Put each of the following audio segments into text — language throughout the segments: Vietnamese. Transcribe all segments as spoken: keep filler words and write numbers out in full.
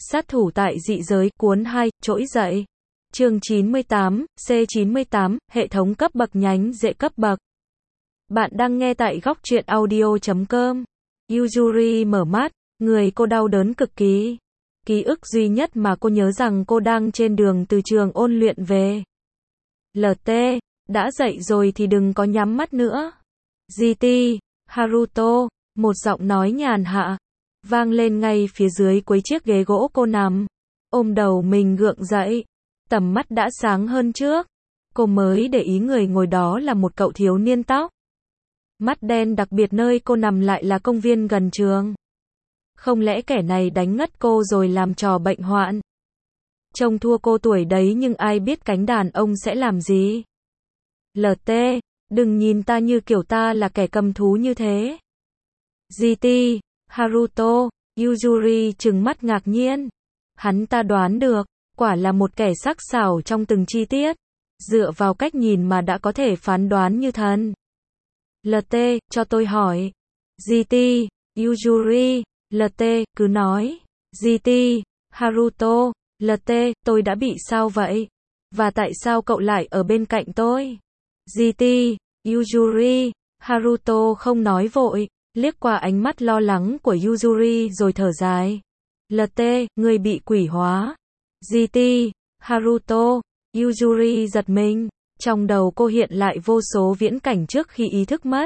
Sát thủ tại dị giới, cuốn hai, trỗi dậy. Chương chín mươi tám, C chín mươi tám, hệ thống cấp bậc nhánh dễ cấp bậc. Bạn đang nghe tại góc truyện audio chấm com. Yuzuri mở mắt, người cô đau đớn cực kỳ. Ký ức duy nhất mà cô nhớ rằng cô đang trên đường từ trường ôn luyện về. lờ tê, đã dậy rồi thì đừng có nhắm mắt nữa. giê tê, Haruto, một giọng nói nhàn hạ, vang lên ngay phía dưới cuối chiếc ghế gỗ cô nằm. Ôm đầu mình gượng dậy, tầm mắt đã sáng hơn trước. Cô mới để ý người ngồi đó là một cậu thiếu niên tóc mắt đen, đặc biệt nơi cô nằm lại là công viên gần trường. Không lẽ kẻ này đánh ngất cô rồi làm trò bệnh hoạn? Trông thua cô tuổi đấy nhưng ai biết cánh đàn ông sẽ làm gì? lờ tê, đừng nhìn ta như kiểu ta là kẻ cầm thú như thế. giê tê, Haruto, Yuzuri trừng mắt ngạc nhiên. Hắn ta đoán được, quả là một kẻ sắc sảo trong từng chi tiết. Dựa vào cách nhìn mà đã có thể phán đoán như thần. lờ tê, cho tôi hỏi. giê tê, Yuzuri, lờ tê, cứ nói. giê tê, Haruto, lờ tê, tôi đã bị sao vậy? Và tại sao cậu lại ở bên cạnh tôi? giê tê, Yuzuri, Haruto không nói vội, liếc qua ánh mắt lo lắng của Yuzuri rồi thở dài. lờ tê, người bị quỷ hóa. giê tê, Haruto, Yuzuri giật mình, trong đầu cô hiện lại vô số viễn cảnh trước khi ý thức mất.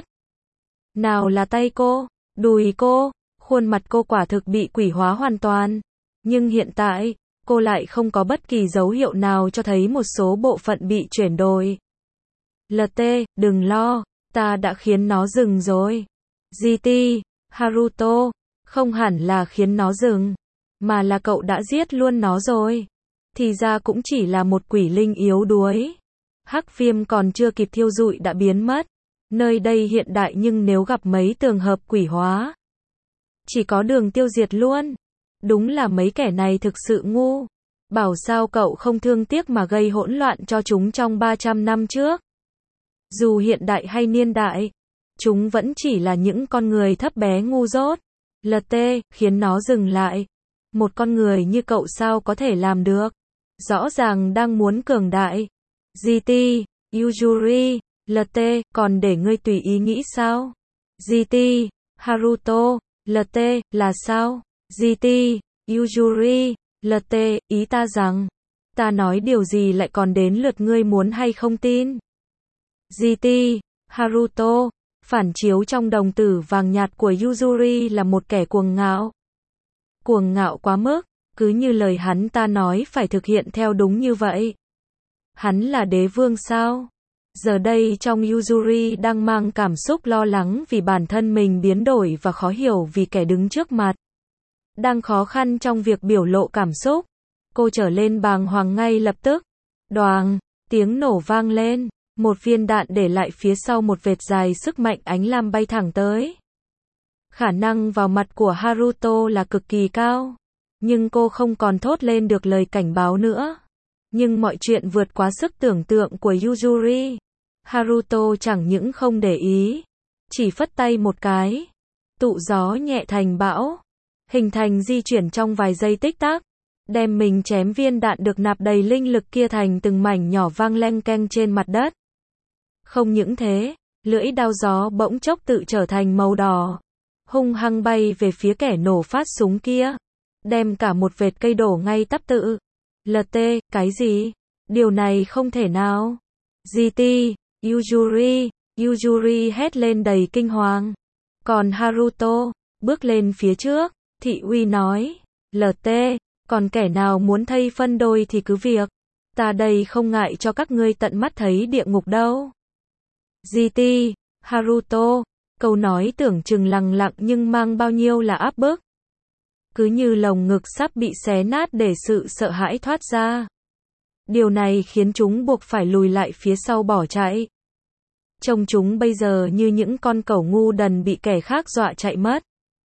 Nào là tay cô, đùi cô, khuôn mặt cô quả thực bị quỷ hóa hoàn toàn. Nhưng hiện tại, cô lại không có bất kỳ dấu hiệu nào cho thấy một số bộ phận bị chuyển đổi. lờ tê, đừng lo, ta đã khiến nó dừng rồi. giê tê, Haruto, không hẳn là khiến nó dừng, mà là cậu đã giết luôn nó rồi. Thì ra cũng chỉ là một quỷ linh yếu đuối. Hắc viêm còn chưa kịp thiêu rụi đã biến mất. Nơi đây hiện đại nhưng nếu gặp mấy trường hợp quỷ hóa, chỉ có đường tiêu diệt luôn. Đúng là mấy kẻ này thực sự ngu. Bảo sao cậu không thương tiếc mà gây hỗn loạn cho chúng trong ba trăm năm trước. Dù hiện đại hay niên đại, chúng vẫn chỉ là những con người thấp bé ngu dốt. lờ tê, khiến nó dừng lại. Một con người như cậu sao có thể làm được? Rõ ràng đang muốn cường đại. giê tê, Yuzuri, lờ tê, còn để ngươi tùy ý nghĩ sao? giê tê, Haruto, lờ tê, là sao? giê tê, Yuzuri, lờ tê, ý ta rằng, ta nói điều gì lại còn đến lượt ngươi muốn hay không tin? giê tê, Haruto, phản chiếu trong đồng tử vàng nhạt của Yuzuri là một kẻ cuồng ngạo. Cuồng ngạo quá mức, cứ như lời hắn ta nói phải thực hiện theo đúng như vậy. Hắn là đế vương sao? Giờ đây trong Yuzuri đang mang cảm xúc lo lắng vì bản thân mình biến đổi và khó hiểu vì kẻ đứng trước mặt. Đang khó khăn trong việc biểu lộ cảm xúc. Cô trở lên bàng hoàng ngay lập tức. Đoàng, tiếng nổ vang lên. Một viên đạn để lại phía sau một vệt dài sức mạnh ánh lam bay thẳng tới. Khả năng vào mặt của Haruto là cực kỳ cao. Nhưng cô không còn thốt lên được lời cảnh báo nữa. Nhưng mọi chuyện vượt quá sức tưởng tượng của Yuzuri. Haruto chẳng những không để ý, chỉ phất tay một cái. Tụ gió nhẹ thành bão, hình thành di chuyển trong vài giây tích tắc, đem mình chém viên đạn được nạp đầy linh lực kia thành từng mảnh nhỏ vang leng keng trên mặt đất. Không những thế, lưỡi đao gió bỗng chốc tự trở thành màu đỏ, hung hăng bay về phía kẻ nổ phát súng kia, đem cả một vệt cây đổ ngay tắp tự. lờ tê, cái gì? Điều này không thể nào. giê tê, Yuzuri, Yuzuri hét lên đầy kinh hoàng. Còn Haruto, bước lên phía trước, thị uy nói, lờ tê, còn kẻ nào muốn thay phân đôi thì cứ việc. Ta đây không ngại cho các ngươi tận mắt thấy địa ngục đâu. giê tê, Haruto, câu nói tưởng chừng lằng lặng nhưng mang bao nhiêu là áp bức. Cứ như lồng ngực sắp bị xé nát để sự sợ hãi thoát ra. Điều này khiến chúng buộc phải lùi lại phía sau bỏ chạy. Trông chúng bây giờ như những con cẩu ngu đần bị kẻ khác dọa chạy mất.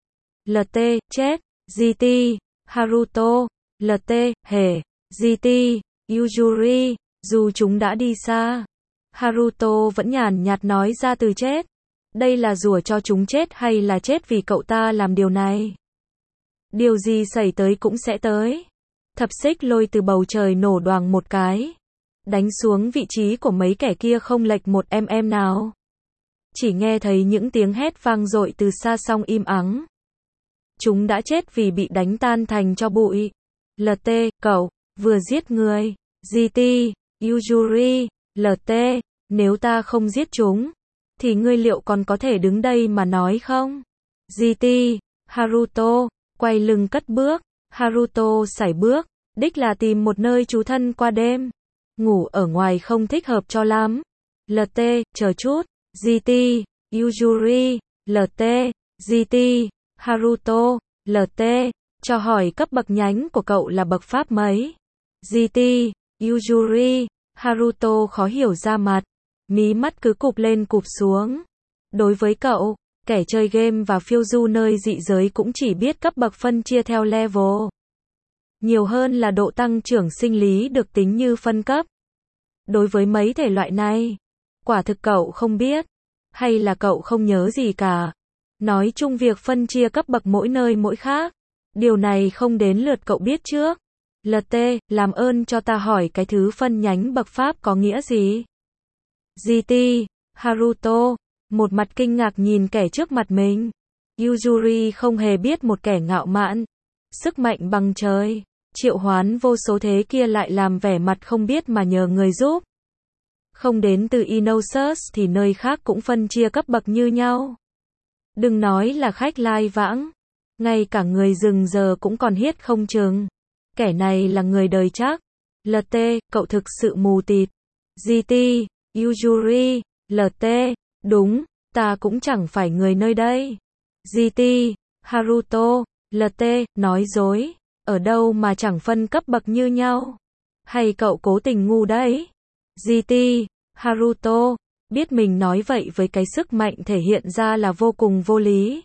lờ tê, chết. giê tê, Haruto, lờ tê, hề. giê tê, Yuzuri, dù chúng đã đi xa, Haruto vẫn nhàn nhạt nói ra từ chết. Đây là rủa cho chúng chết hay là chết vì cậu ta làm điều này? Điều gì xảy tới cũng sẽ tới. Thập xích lôi từ bầu trời nổ đoàng một cái. Đánh xuống vị trí của mấy kẻ kia không lệch một mm nào. Chỉ nghe thấy những tiếng hét vang dội từ xa xong im ắng. Chúng đã chết vì bị đánh tan thành cho bụi. lờ tê, cậu, vừa giết người. giê tê, Yujuri, lờ tê, nếu ta không giết chúng, thì ngươi liệu còn có thể đứng đây mà nói không? giê tê, Haruto, quay lưng cất bước. Haruto sải bước, đích là tìm một nơi trú thân qua đêm. Ngủ ở ngoài không thích hợp cho lắm. lờ tê, chờ chút. giê tê, Yujuri, lờ tê, giê tê, Haruto, lờ tê, cho hỏi cấp bậc nhánh của cậu là bậc pháp mấy? giê tê, Yujuri, Haruto khó hiểu ra mặt. Mí mắt cứ cụp lên cụp xuống. Đối với cậu, kẻ chơi game và phiêu du nơi dị giới cũng chỉ biết cấp bậc phân chia theo level. Nhiều hơn là độ tăng trưởng sinh lý được tính như phân cấp. Đối với mấy thể loại này, quả thực cậu không biết. Hay là cậu không nhớ gì cả. Nói chung việc phân chia cấp bậc mỗi nơi mỗi khác. Điều này không đến lượt cậu biết trước. lờ tê, làm ơn cho ta hỏi cái thứ phân nhánh bậc pháp có nghĩa gì? giê tê, Haruto, một mặt kinh ngạc nhìn kẻ trước mặt mình. Yujuri không hề biết một kẻ ngạo mạn, sức mạnh bằng trời, triệu hoán vô số thế kia lại làm vẻ mặt không biết mà nhờ người giúp. Không đến từ Inosus thì nơi khác cũng phân chia cấp bậc như nhau. Đừng nói là khách lai vãng, ngay cả người rừng giờ cũng còn hiết không chừng. Kẻ này là người đời chắc. lờ tê, cậu thực sự mù tịt. giê tê, Yujuri, lờ tê, đúng, ta cũng chẳng phải người nơi đây. giê tê, Haruto, lờ tê, nói dối, ở đâu mà chẳng phân cấp bậc như nhau. Hay cậu cố tình ngu đấy? giê tê, Haruto, biết mình nói vậy với cái sức mạnh thể hiện ra là vô cùng vô lý.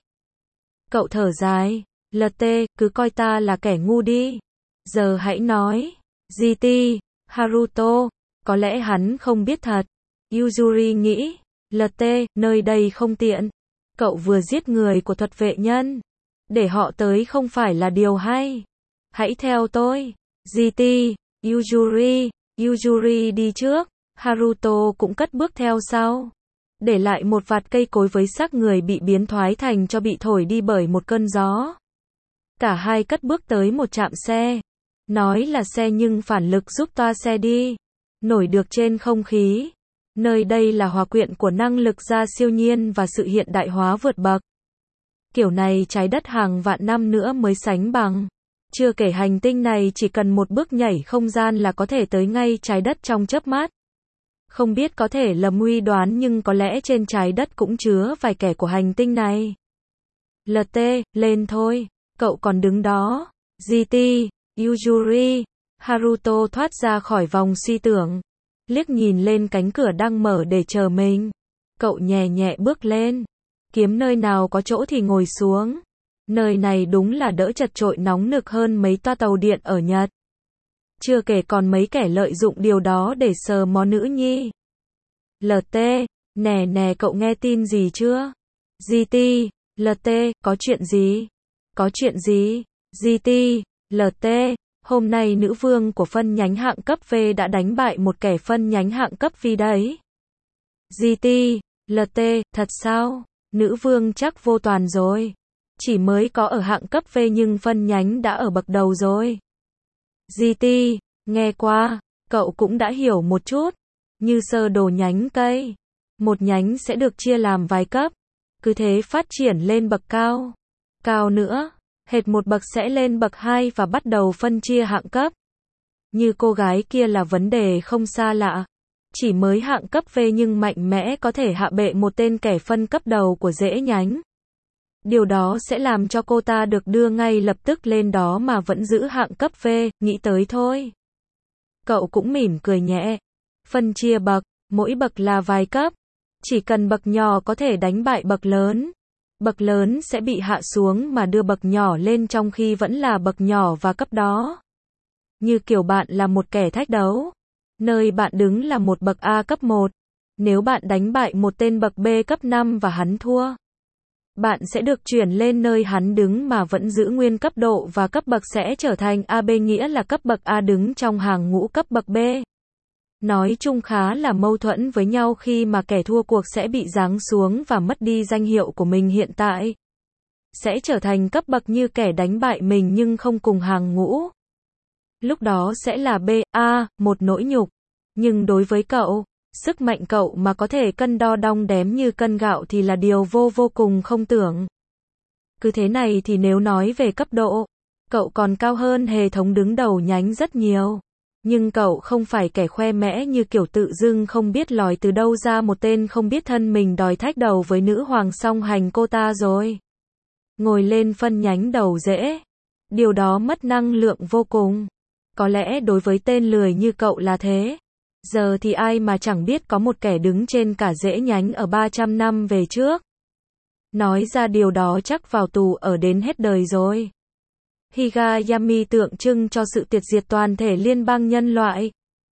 Cậu thở dài, lờ tê, cứ coi ta là kẻ ngu đi. Giờ hãy nói. giê tê, Haruto, có lẽ hắn không biết thật. Yujuri nghĩ, lờ tê, nơi đây không tiện. Cậu vừa giết người của thuật vệ nhân. Để họ tới không phải là điều hay. Hãy theo tôi. giê tê, Yujuri, Yujuri đi trước. Haruto cũng cất bước theo sau. Để lại một vạt cây cối với xác người bị biến thoái thành cho bị thổi đi bởi một cơn gió. Cả hai cất bước tới một trạm xe. Nói là xe nhưng phản lực giúp toa xe đi. Nổi được trên không khí. Nơi đây là hòa quyện của năng lực gia siêu nhiên và sự hiện đại hóa vượt bậc. Kiểu này trái đất hàng vạn năm nữa mới sánh bằng. Chưa kể hành tinh này chỉ cần một bước nhảy không gian là có thể tới ngay trái đất trong chớp mắt. Không biết có thể lầm uy đoán nhưng có lẽ trên trái đất cũng chứa vài kẻ của hành tinh này. lờ tê, lên thôi. Cậu còn đứng đó. giê tê, Yujuri, Haruto thoát ra khỏi vòng suy tưởng. Liếc nhìn lên cánh cửa đang mở để chờ mình. Cậu nhẹ nhẹ bước lên. Kiếm nơi nào có chỗ thì ngồi xuống. Nơi này đúng là đỡ chật chội nóng nực hơn mấy toa tàu điện ở Nhật. Chưa kể còn mấy kẻ lợi dụng điều đó để sờ mó nữ nhi. lờ tê, nè nè cậu nghe tin gì chưa? giê tê, lờ tê, có chuyện gì? Có chuyện gì? giê tê, lờ tê, hôm nay nữ vương của phân nhánh hạng cấp V đã đánh bại một kẻ phân nhánh hạng cấp V đấy. giê tê, lờ tê, thật sao? Nữ vương chắc vô toàn rồi. Chỉ mới có ở hạng cấp V nhưng phân nhánh đã ở bậc đầu rồi. giê tê, nghe qua, cậu cũng đã hiểu một chút. Như sơ đồ nhánh cây. Một nhánh sẽ được chia làm vài cấp. Cứ thế phát triển lên bậc cao. Cao nữa, hệt một bậc sẽ lên bậc hai và bắt đầu phân chia hạng cấp. Như cô gái kia là vấn đề không xa lạ. Chỉ mới hạng cấp V nhưng mạnh mẽ có thể hạ bệ một tên kẻ phân cấp đầu của rễ nhánh. Điều đó sẽ làm cho cô ta được đưa ngay lập tức lên đó mà vẫn giữ hạng cấp V, nghĩ tới thôi. Cậu cũng mỉm cười nhẹ. Phân chia bậc, mỗi bậc là vài cấp. Chỉ cần bậc nhỏ có thể đánh bại bậc lớn. Bậc lớn sẽ bị hạ xuống mà đưa bậc nhỏ lên trong khi vẫn là bậc nhỏ và cấp đó. Như kiểu bạn là một kẻ thách đấu. Nơi bạn đứng là một bậc A cấp một. Nếu bạn đánh bại một tên bậc B cấp năm và hắn thua, bạn sẽ được chuyển lên nơi hắn đứng mà vẫn giữ nguyên cấp độ và cấp bậc sẽ trở thành a bê, nghĩa là cấp bậc A đứng trong hàng ngũ cấp bậc B. Nói chung khá là mâu thuẫn với nhau khi mà kẻ thua cuộc sẽ bị giáng xuống và mất đi danh hiệu của mình hiện tại. Sẽ trở thành cấp bậc như kẻ đánh bại mình nhưng không cùng hàng ngũ. Lúc đó sẽ là B, A, một nỗi nhục. Nhưng đối với cậu, sức mạnh cậu mà có thể cân đo đong đếm như cân gạo thì là điều vô vô cùng không tưởng. Cứ thế này thì nếu nói về cấp độ, cậu còn cao hơn hệ thống đứng đầu nhánh rất nhiều. Nhưng cậu không phải kẻ khoe mẽ như kiểu tự dưng không biết lòi từ đâu ra một tên không biết thân mình đòi thách đầu với nữ hoàng song hành cô ta rồi. Ngồi lên phân nhánh đầu dễ. Điều đó mất năng lượng vô cùng. Có lẽ đối với tên lười như cậu là thế. Giờ thì ai mà chẳng biết có một kẻ đứng trên cả rễ nhánh ở ba trăm năm về trước. Nói ra điều đó chắc vào tù ở đến hết đời rồi. Higayami tượng trưng cho sự tiệt diệt toàn thể liên bang nhân loại.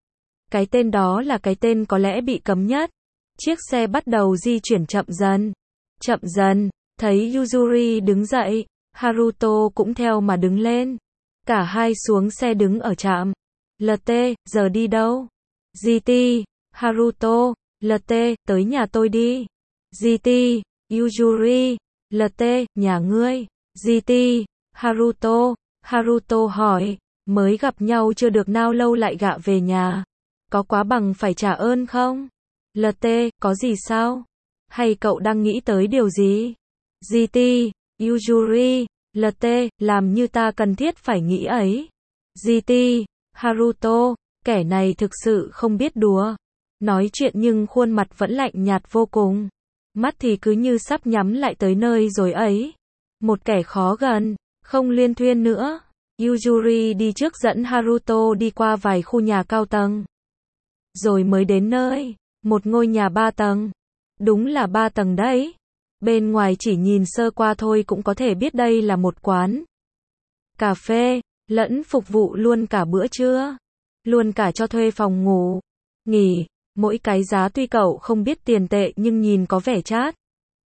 Cái tên đó là cái tên có lẽ bị cấm nhất. Chiếc xe bắt đầu di chuyển chậm dần. Chậm dần, thấy Yuzuri đứng dậy, Haruto cũng theo mà đứng lên. Cả hai xuống xe đứng ở trạm. lờ tê, giờ đi đâu? giê tê, Haruto, lờ tê, tới nhà tôi đi. giê tê, Yuzuri, lờ tê, nhà ngươi. giê tê, Haruto, Haruto hỏi, mới gặp nhau chưa được nào lâu lại gạ về nhà. Có quá bằng phải trả ơn không? lờ tê, có gì sao? Hay cậu đang nghĩ tới điều gì? giê tê, Yuzuri, lờ tê, làm như ta cần thiết phải nghĩ ấy. giê tê, Haruto, kẻ này thực sự không biết đùa. Nói chuyện nhưng khuôn mặt vẫn lạnh nhạt vô cùng. Mắt thì cứ như sắp nhắm lại tới nơi rồi ấy. Một kẻ khó gần, không liên thuyên nữa. Yuzuri đi trước dẫn Haruto đi qua vài khu nhà cao tầng. Rồi mới đến nơi, một ngôi nhà ba tầng. Đúng là ba tầng đấy. Bên ngoài chỉ nhìn sơ qua thôi cũng có thể biết đây là một quán cà phê, lẫn phục vụ luôn cả bữa trưa. Luôn cả cho thuê phòng ngủ, nghỉ, mỗi cái giá tuy cậu không biết tiền tệ nhưng nhìn có vẻ chát.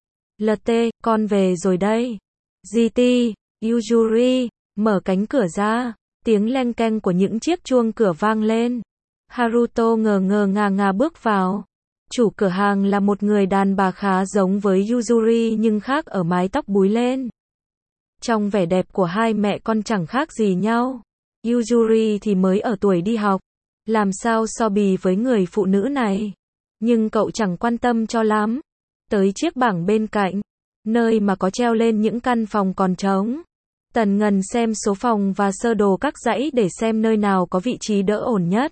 lờ tê, con về rồi đây. giê tê, Yuzuri, mở cánh cửa ra, tiếng leng keng của những chiếc chuông cửa vang lên. Haruto ngờ ngờ ngà ngà bước vào. Chủ cửa hàng là một người đàn bà khá giống với Yuzuri nhưng khác ở mái tóc búi lên. Trong vẻ đẹp của hai mẹ con chẳng khác gì nhau. Yuzuri thì mới ở tuổi đi học. Làm sao so bì với người phụ nữ này. Nhưng cậu chẳng quan tâm cho lắm. Tới chiếc bảng bên cạnh, nơi mà có treo lên những căn phòng còn trống. Tần ngần xem số phòng và sơ đồ các dãy để xem nơi nào có vị trí đỡ ổn nhất.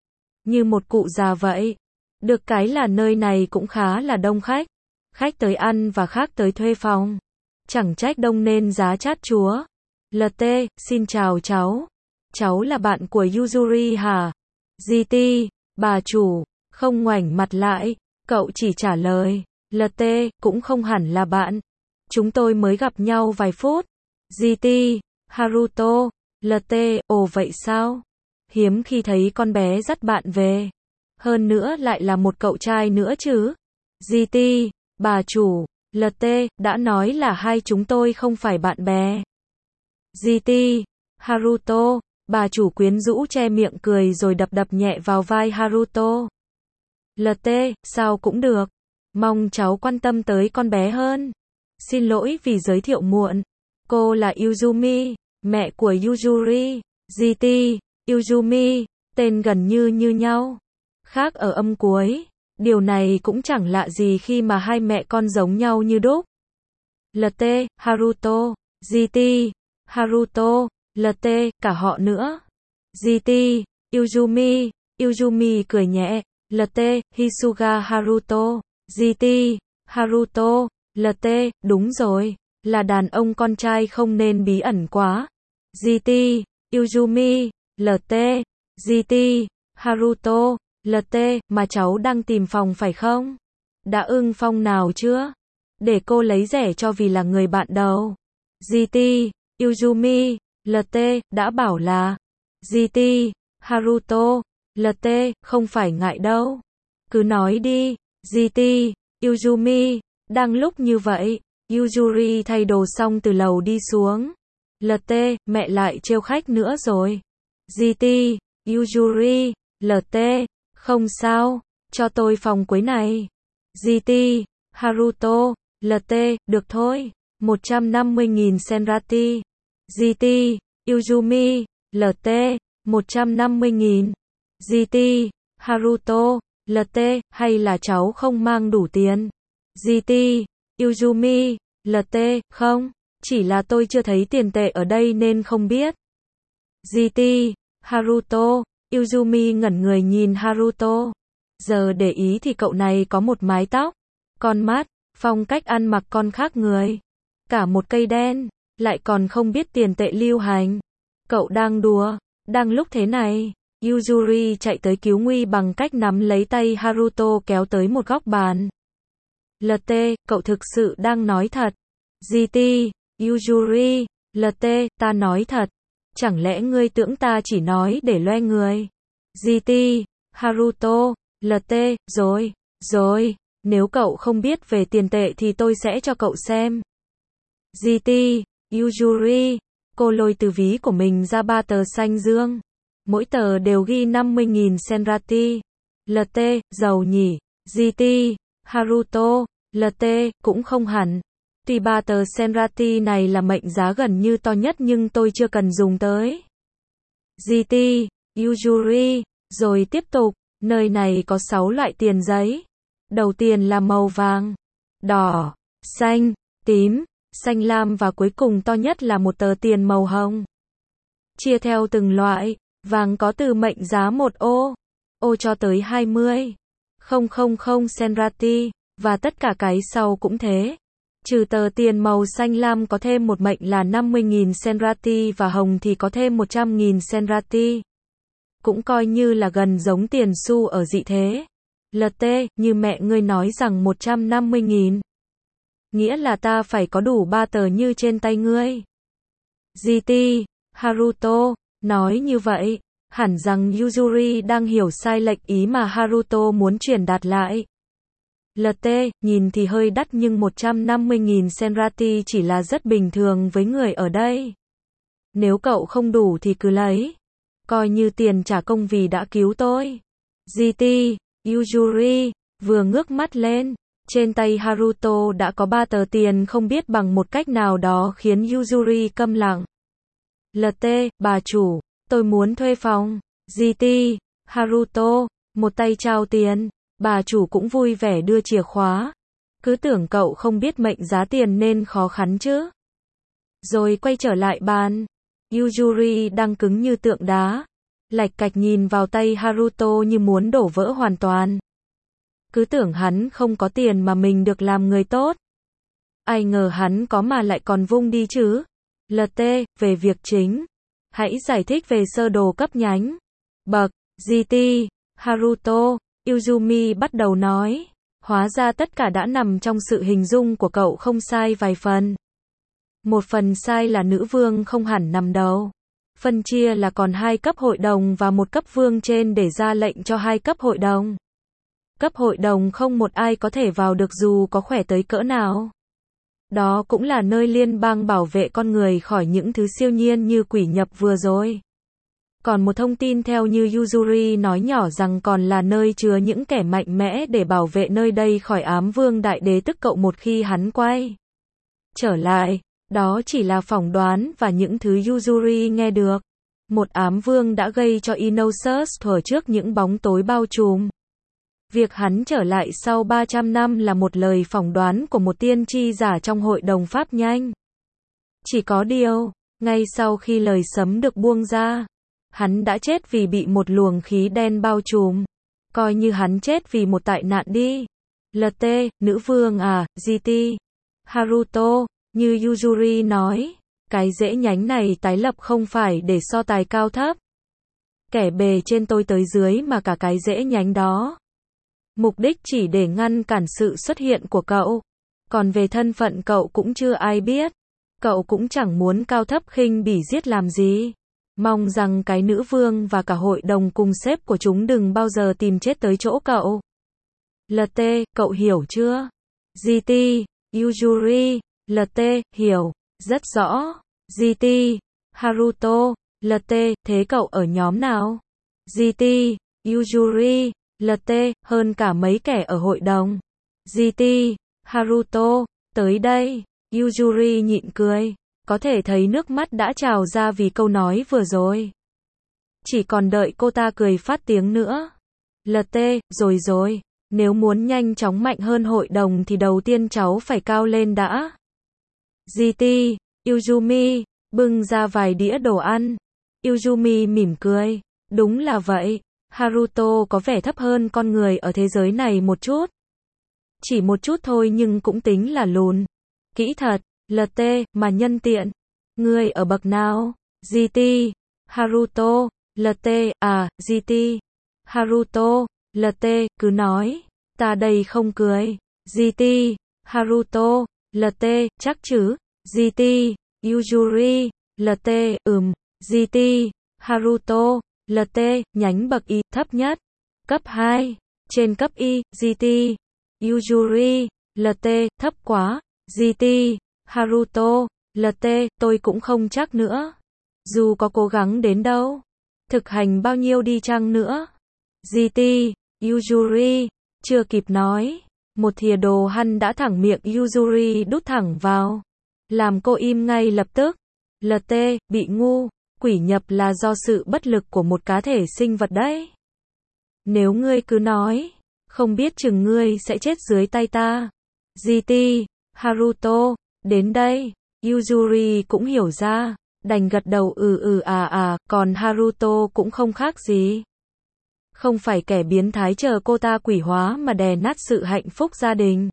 Như một cụ già vậy. Được cái là nơi này cũng khá là đông khách. Khách tới ăn và khác tới thuê phòng. Chẳng trách đông nên giá chát chúa. lờ tê, xin chào cháu. Cháu là bạn của Yuzuri hả? giê tê, bà chủ, không ngoảnh mặt lại. Cậu chỉ trả lời, lờ tê, cũng không hẳn là bạn. Chúng tôi mới gặp nhau vài phút. giê tê, Haruto, lờ tê, ồ vậy sao? Hiếm khi thấy con bé dắt bạn về. Hơn nữa lại là một cậu trai nữa chứ. giê tê, bà chủ, lờ tê, đã nói là hai chúng tôi không phải bạn bè. giê tê, Haruto, bà chủ quyến rũ che miệng cười rồi đập đập nhẹ vào vai Haruto. lờ tê, sao cũng được. Mong cháu quan tâm tới con bé hơn. Xin lỗi vì giới thiệu muộn. Cô là Izumi, mẹ của Yuzuri. giê tê, Izumi, tên gần như như nhau. Khác ở âm cuối. Điều này cũng chẳng lạ gì khi mà hai mẹ con giống nhau như đúc. lờ tê, Haruto, giê tê, Haruto, lờ tê, cả họ nữa. giê tê, Izumi, Izumi cười nhẹ, lờ tê, Hisuga Haruto, giê tê, Haruto, lờ tê, đúng rồi, là đàn ông con trai không nên bí ẩn quá. giê tê, Izumi, lờ tê, giê tê, Haruto, lờ tê, mà cháu đang tìm phòng phải không? Đã ưng phòng nào chưa? Để cô lấy rẻ cho vì là người bạn đầu. giê tê, Izumi, lờ tê, đã bảo là. giê tê, Haruto, lờ tê, không phải ngại đâu. Cứ nói đi. giê tê, Izumi, đang lúc như vậy, Yujuri thay đồ xong từ lầu đi xuống. lờ tê, mẹ lại trêu khách nữa rồi. giê tê, Yujuri, lờ tê, không sao, cho tôi phòng cuối này. giê tê, Haruto, lờ tê, được thôi, một trăm năm mươi nghìn senrati. giê tê, Yuzumi, lờ tê, một trăm năm mươi nghìn. giê tê, Haruto, lờ tê, hay là cháu không mang đủ tiền? giê tê, Yuzumi, lờ tê, không, chỉ là tôi chưa thấy tiền tệ ở đây nên không biết. giê tê, Haruto, Yuzumi ngẩn người nhìn Haruto. Giờ để ý thì cậu này có một mái tóc, con mắt, phong cách ăn mặc con khác người. Cả một cây đen, lại còn không biết tiền tệ lưu hành. Cậu đang đùa, đang lúc thế này. Yuzuri chạy tới cứu nguy bằng cách nắm lấy tay Haruto kéo tới một góc bàn. lờ tê, cậu thực sự đang nói thật. giê tê, Yuzuri, lờ tê, ta nói thật. Chẳng lẽ ngươi tưởng ta chỉ nói để loe người? giê tê, Haruto, lờ tê, rồi, rồi, nếu cậu không biết về tiền tệ thì tôi sẽ cho cậu xem. giê tê, Yuzuri, cô lôi từ ví của mình ra ba tờ xanh dương. Mỗi tờ đều ghi năm mươi nghìn senrati. lờ tê, giàu nhỉ? giê tê, Haruto, lờ tê, cũng không hẳn. Tuy ba tờ senrati này là mệnh giá gần như to nhất nhưng tôi chưa cần dùng tới. giê tê, Yuzuri, rồi tiếp tục, nơi này có sáu loại tiền giấy. Đầu tiên là màu vàng, đỏ, xanh, tím, xanh lam và cuối cùng to nhất là một tờ tiền màu hồng. Chia theo từng loại, vàng có từ mệnh giá một ô, ô cho tới hai mươi, không không không senrati, và tất cả cái sau cũng thế. Trừ tờ tiền màu xanh lam có thêm một mệnh là năm mươi nghìn senrati và hồng thì có thêm một trăm nghìn senrati. Cũng coi như là gần giống tiền xu ở dị thế. lờ tê, như mẹ ngươi nói rằng một trăm năm mươi nghìn. Nghĩa là ta phải có đủ ba tờ như trên tay ngươi. giê tê, Haruto, nói như vậy, hẳn rằng Yuzuri đang hiểu sai lệch ý mà Haruto muốn truyền đạt lại. lờ tê, nhìn thì hơi đắt nhưng một trăm năm mươi nghìn senrati chỉ là rất bình thường với người ở đây. Nếu cậu không đủ thì cứ lấy. Coi như tiền trả công vì đã cứu tôi. giê tê, Yuzuri, vừa ngước mắt lên. Trên tay Haruto đã có ba tờ tiền không biết bằng một cách nào đó khiến Yuzuri câm lặng. lờ tê, bà chủ, tôi muốn thuê phòng. giê tê, Haruto, một tay trao tiền. Bà chủ cũng vui vẻ đưa chìa khóa. Cứ tưởng cậu không biết mệnh giá tiền nên khó khăn chứ. Rồi quay trở lại bàn. Yuzuri đang cứng như tượng đá. Lạch cạch nhìn vào tay Haruto như muốn đổ vỡ hoàn toàn. Cứ tưởng hắn không có tiền mà mình được làm người tốt. Ai ngờ hắn có mà lại còn vung đi chứ. lờ tê, về việc chính. Hãy giải thích về sơ đồ cấp nhánh. Bậc, giê tê, Haruto, Yuzumi bắt đầu nói. Hóa ra tất cả đã nằm trong sự hình dung của cậu không sai vài phần. Một phần sai là nữ vương không hẳn nằm đầu. Phân chia là còn hai cấp hội đồng và một cấp vương trên để ra lệnh cho hai cấp hội đồng. Cấp hội đồng không một ai có thể vào được dù có khỏe tới cỡ nào. Đó cũng là nơi liên bang bảo vệ con người khỏi những thứ siêu nhiên như quỷ nhập vừa rồi. Còn một thông tin theo như Yuzuri nói nhỏ rằng còn là nơi chứa những kẻ mạnh mẽ để bảo vệ nơi đây khỏi ám vương đại đế tức cậu một khi hắn quay trở lại. Đó chỉ là phỏng đoán và những thứ Yuzuri nghe được. Một ám vương đã gây cho Inosus thuở trước những bóng tối bao trùm. Việc hắn trở lại sau ba trăm năm là một lời phỏng đoán của một tiên tri giả trong hội đồng pháp nhanh. Chỉ có điều, ngay sau khi lời sấm được buông ra, hắn đã chết vì bị một luồng khí đen bao trùm. Coi như hắn chết vì một tai nạn đi. lờ tê, nữ vương à, giê tê, Haruto, như Yuzuri nói, cái rễ nhánh này tái lập không phải để so tài cao thấp. Kẻ bề trên tôi tới dưới mà cả cái rễ nhánh đó. Mục đích chỉ để ngăn cản sự xuất hiện của cậu. Còn về thân phận cậu cũng chưa ai biết. Cậu cũng chẳng muốn cao thấp khinh bỉ giết làm gì. Mong rằng cái nữ vương và cả hội đồng cùng sếp của chúng đừng bao giờ tìm chết tới chỗ cậu. lờ tê, cậu hiểu chưa? giê tê, Yuzuri, lờ tê, hiểu, rất rõ. giê tê, Haruto, lờ tê, thế cậu ở nhóm nào? giê tê, Yujuri, lờ tê, hơn cả mấy kẻ ở hội đồng. giê tê, Haruto, tới đây. Yujuri nhịn cười, có thể thấy nước mắt đã trào ra vì câu nói vừa rồi. Chỉ còn đợi cô ta cười phát tiếng nữa. lờ tê, rồi rồi, nếu muốn nhanh chóng mạnh hơn hội đồng thì đầu tiên cháu phải cao lên đã. giê tê, Yuzumi, bưng ra vài đĩa đồ ăn. Yuzumi mỉm cười, đúng là vậy, Haruto có vẻ thấp hơn con người ở thế giới này một chút. Chỉ một chút thôi nhưng cũng tính là lùn. Kỹ thật, lờ tê, mà nhân tiện. Ngươi ở bậc nào? giê tê, Haruto, lờ tê, à, giê tê, Haruto, lờ tê, cứ nói. Ta đây không cười. giê tê, Haruto, lờ tê, chắc chứ? giê tê, Yujuri, lờ tê, ừm. giê tê, Haruto, lờ tê, nhánh bậc Y, thấp nhất. Cấp hai. Trên cấp Y, giê tê, Yujuri, lờ tê, thấp quá. giê tê, Haruto, lờ tê, tôi cũng không chắc nữa. Dù có cố gắng đến đâu. Thực hành bao nhiêu đi chăng nữa. giê tê, Yujuri, chưa kịp nói. Một thìa đồ ăn đã thẳng miệng Yujuri đút thẳng vào. Làm cô im ngay lập tức. lờ tê, bị ngu. Quỷ nhập là do sự bất lực của một cá thể sinh vật đấy. Nếu ngươi cứ nói, không biết chừng ngươi sẽ chết dưới tay ta. giê tê, Haruto, đến đây. Yujuri cũng hiểu ra, đành gật đầu ừ ừ à à, còn Haruto cũng không khác gì. Không phải kẻ biến thái chờ cô ta quỷ hóa mà đè nát sự hạnh phúc gia đình.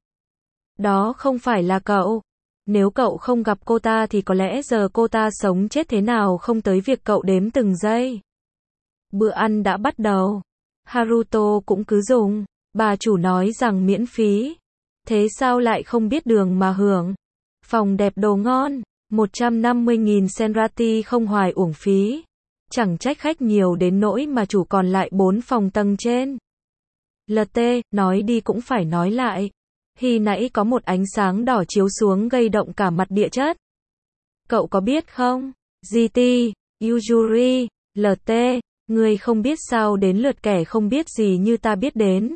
Đó không phải là cậu. Nếu cậu không gặp cô ta thì có lẽ giờ cô ta sống chết thế nào không tới việc cậu đếm từng giây. Bữa ăn đã bắt đầu. Haruto cũng cứ dùng. Bà chủ nói rằng miễn phí. Thế sao lại không biết đường mà hưởng? Phòng đẹp đồ ngon. một trăm năm mươi nghìn senrati không hoài uổng phí. Chẳng trách khách nhiều đến nỗi mà chủ còn lại bốn phòng tầng trên. lờ tê, nói đi cũng phải nói lại. Khi nãy có một ánh sáng đỏ chiếu xuống gây động cả mặt địa chất. Cậu có biết không? giê tê, Yujuri, lờ tê, ngươi không biết sao đến lượt kẻ không biết gì như ta biết đến.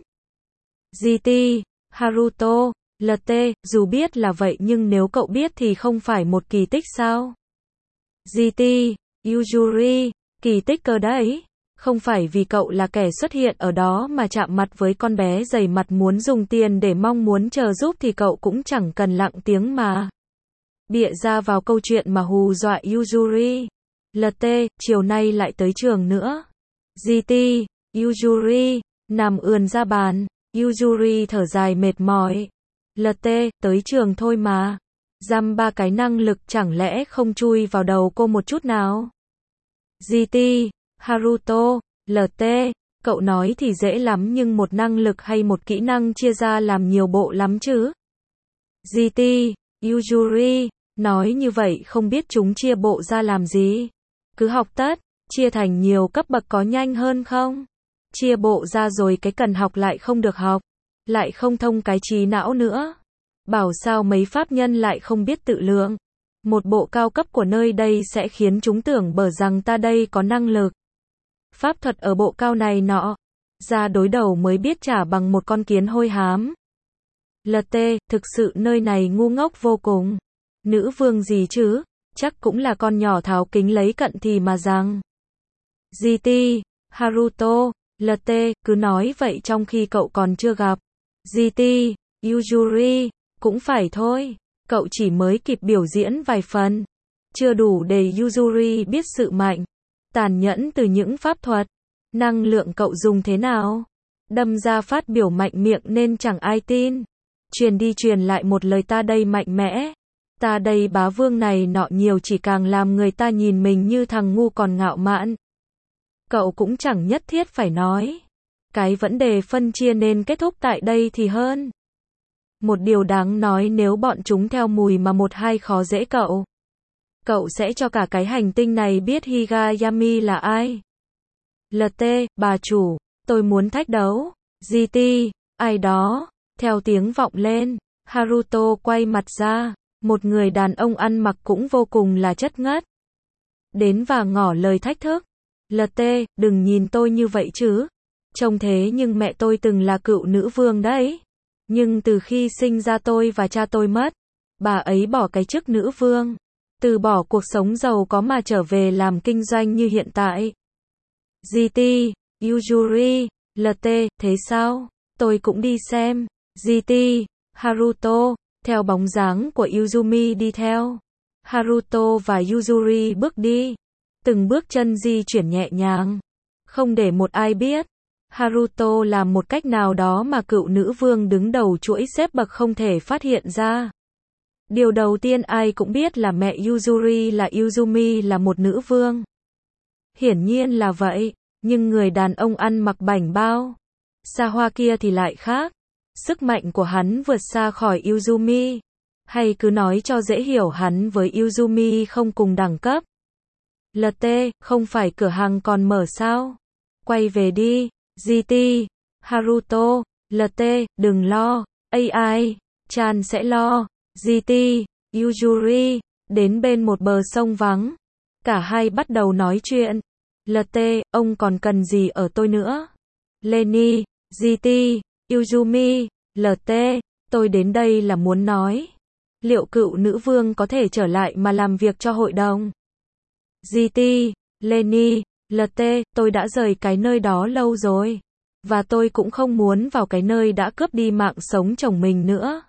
giê tê, Haruto, lờ tê, dù biết là vậy nhưng nếu cậu biết thì không phải một kỳ tích sao? giê tê, Yujuri, kỳ tích cơ đấy. Không phải vì cậu là kẻ xuất hiện ở đó mà chạm mặt với con bé dày mặt muốn dùng tiền để mong muốn chờ giúp thì cậu cũng chẳng cần lặng tiếng mà bịa ra vào câu chuyện mà hù dọa Yujuri. lờ tê, chiều nay lại tới trường nữa. giê tê, Yujuri, nằm ườn ra bàn. Yujuri thở dài mệt mỏi. lờ tê, tới trường thôi mà. Dăm ba cái năng lực chẳng lẽ không chui vào đầu cô một chút nào? giê tê, Haruto, lờ tê, cậu nói thì dễ lắm nhưng một năng lực hay một kỹ năng chia ra làm nhiều bộ lắm chứ. giê tê, Yujuri, nói như vậy không biết chúng chia bộ ra làm gì. Cứ học tất, chia thành nhiều cấp bậc có nhanh hơn không? Chia bộ ra rồi cái cần học lại không được học, lại không thông cái trí não nữa. Bảo sao mấy pháp nhân lại không biết tự lượng. Một bộ cao cấp của nơi đây sẽ khiến chúng tưởng bở rằng ta đây có năng lực. Pháp thuật ở bộ cao này nọ. Ra đối đầu mới biết trả bằng một con kiến hôi hám. lờ tê, thực sự nơi này ngu ngốc vô cùng. Nữ vương gì chứ? Chắc cũng là con nhỏ tháo kính lấy cận thì mà rằng. giê tê, Haruto, lờ tê, cứ nói vậy trong khi cậu còn chưa gặp. giê tê, Yujuri, cũng phải thôi. Cậu chỉ mới kịp biểu diễn vài phần. Chưa đủ để Yujuri biết sự mạnh, tàn nhẫn từ những pháp thuật. Năng lượng cậu dùng thế nào? Đâm ra phát biểu mạnh miệng nên chẳng ai tin. Truyền đi truyền lại một lời ta đây mạnh mẽ. Ta đây bá vương này nọ nhiều chỉ càng làm người ta nhìn mình như thằng ngu còn ngạo mạn. Cậu cũng chẳng nhất thiết phải nói. Cái vấn đề phân chia nên kết thúc tại đây thì hơn. Một điều đáng nói nếu bọn chúng theo mùi mà một hai khó dễ cậu. Cậu sẽ cho cả cái hành tinh này biết Higayami là ai. lờ tê, bà chủ, tôi muốn thách đấu. giê tê, ai đó, theo tiếng vọng lên. Haruto quay mặt ra. Một người đàn ông ăn mặc cũng vô cùng là chất ngất. Đến và ngỏ lời thách thức. lờ tê, đừng nhìn tôi như vậy chứ. Trông thế nhưng mẹ tôi từng là cựu nữ vương đấy. Nhưng từ khi sinh ra tôi và cha tôi mất, bà ấy bỏ cái chức nữ vương. Từ bỏ cuộc sống giàu có mà trở về làm kinh doanh như hiện tại. giê tê, Yuzuri, lờ tê, thế sao? Tôi cũng đi xem. giê tê, Haruto, theo bóng dáng của Izumi đi theo. Haruto và Yuzuri bước đi. Từng bước chân di chuyển nhẹ nhàng. Không để một ai biết. Haruto làm một cách nào đó mà cựu nữ vương đứng đầu chuỗi xếp bậc không thể phát hiện ra. Điều đầu tiên ai cũng biết là mẹ Yuzuri là Izumi là một nữ vương. Hiển nhiên là vậy, nhưng người đàn ông ăn mặc bảnh bao, xa hoa kia thì lại khác. Sức mạnh của hắn vượt xa khỏi Izumi. Hay cứ nói cho dễ hiểu hắn với Izumi không cùng đẳng cấp. lờ tê, không phải cửa hàng còn mở sao? Quay về đi. giê tê, Haruto, lờ tê, đừng lo, a i, Chan sẽ lo. giê tê, Yuzuri, đến bên một bờ sông vắng. Cả hai bắt đầu nói chuyện. lờ tê, ông còn cần gì ở tôi nữa? Lenny, giê tê, Izumi, lờ tê, tôi đến đây là muốn nói. Liệu cựu nữ vương có thể trở lại mà làm việc cho hội đồng? giê tê, Lenny, lờ tê, tôi đã rời cái nơi đó lâu rồi. Và tôi cũng không muốn vào cái nơi đã cướp đi mạng sống chồng mình nữa.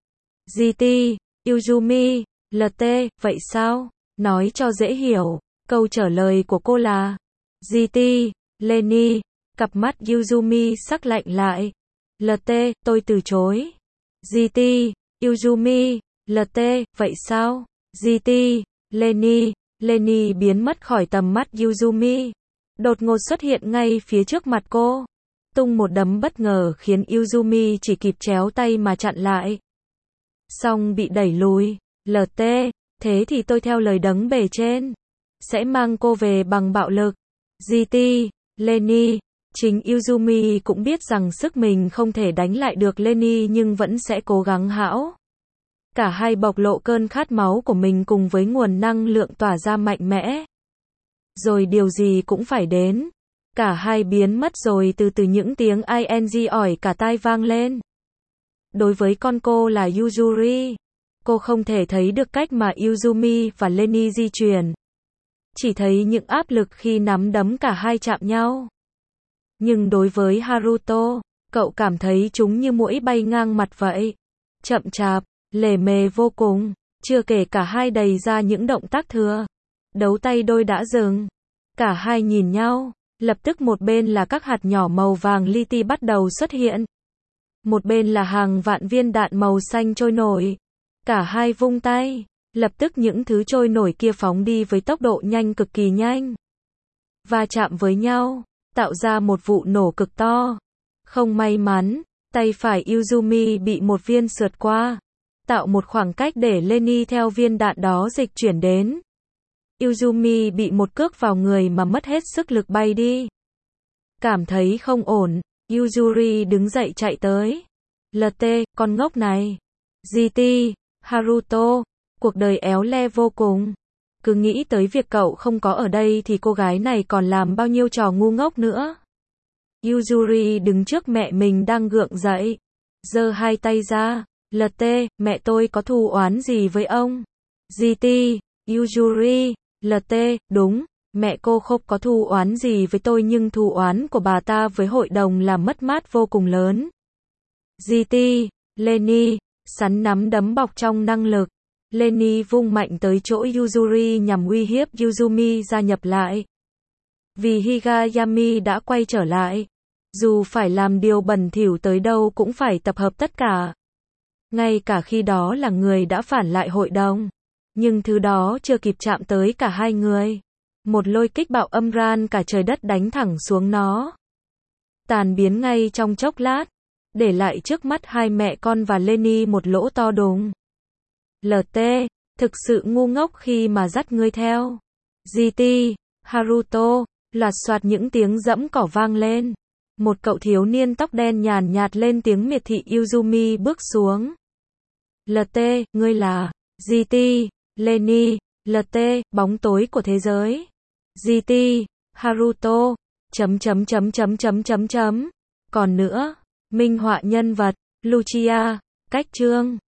giê tê, Izumi, lờ tê, vậy sao? Nói cho dễ hiểu. Câu trả lời của cô là giê tê, Lenny, cặp mắt Izumi sắc lạnh lại. lờ tê, tôi từ chối. giê tê, Izumi, lờ tê, vậy sao? giê tê, Lenny, Lenny biến mất khỏi tầm mắt Izumi. Đột ngột xuất hiện ngay phía trước mặt cô. Tung một đấm bất ngờ khiến Izumi chỉ kịp chéo tay mà chặn lại. Xong bị đẩy lùi. lờ tê, thế thì tôi theo lời đấng bề trên. Sẽ mang cô về bằng bạo lực. giê tê, Lenny, chính Izumi cũng biết rằng sức mình không thể đánh lại được Lenny nhưng vẫn sẽ cố gắng hão. Cả hai bộc lộ cơn khát máu của mình cùng với nguồn năng lượng tỏa ra mạnh mẽ. Rồi điều gì cũng phải đến. Cả hai biến mất rồi từ từ những tiếng ing ỏi cả tai vang lên. Đối với con cô là Yuzuri, cô không thể thấy được cách mà Izumi và Lenny di chuyển. Chỉ thấy những áp lực khi nắm đấm cả hai chạm nhau. Nhưng đối với Haruto, cậu cảm thấy chúng như muỗi bay ngang mặt vậy. Chậm chạp, lề mề vô cùng, chưa kể cả hai đầy ra những động tác thừa. Đấu tay đôi đã dừng. Cả hai nhìn nhau, lập tức một bên là các hạt nhỏ màu vàng li ti bắt đầu xuất hiện. Một bên là hàng vạn viên đạn màu xanh trôi nổi. Cả hai vung tay, lập tức những thứ trôi nổi kia phóng đi với tốc độ nhanh cực kỳ nhanh. Va chạm với nhau, tạo ra một vụ nổ cực to. Không may mắn, tay phải Izumi bị một viên sượt qua, tạo một khoảng cách để Lenny theo viên đạn đó dịch chuyển đến. Izumi bị một cước vào người mà mất hết sức lực bay đi. Cảm thấy không ổn, Yuzuri đứng dậy chạy tới. lờ tê, con ngốc này. giê tê, Haruto, cuộc đời éo le vô cùng. Cứ nghĩ tới việc cậu không có ở đây thì cô gái này còn làm bao nhiêu trò ngu ngốc nữa. Yuzuri đứng trước mẹ mình đang gượng dậy. Giơ hai tay ra. lờ tê, mẹ tôi có thù oán gì với ông? giê tê, Yuzuri, lờ tê, đúng, mẹ cô không có thù oán gì với tôi nhưng thù oán của bà ta với hội đồng là mất mát vô cùng lớn. giê tê, Lenny, sắn nắm đấm bọc trong năng lực. Lenny vung mạnh tới chỗ Yuzuri nhằm uy hiếp Izumi gia nhập lại. Vì Higayami đã quay trở lại. Dù phải làm điều bẩn thỉu tới đâu cũng phải tập hợp tất cả. Ngay cả khi đó là người đã phản lại hội đồng. Nhưng thứ đó chưa kịp chạm tới cả hai người. Một lôi kích bạo âm ran cả trời đất đánh thẳng xuống nó. Tàn biến ngay trong chốc lát. Để lại trước mắt hai mẹ con và Lenny một lỗ to đùng. lờ tê, thực sự ngu ngốc khi mà dắt ngươi theo. giê tê, Haruto, loạt soạt những tiếng dẫm cỏ vang lên. Một cậu thiếu niên tóc đen nhàn nhạt lên tiếng miệt thị Izumi bước xuống. lờ tê, ngươi là giê tê, Lenny, lờ tê, bóng tối của thế giới. giê tê, Haruto, chấm chấm chấm chấm chấm chấm chấm. Còn nữa, minh họa nhân vật, Lucia, cách chương.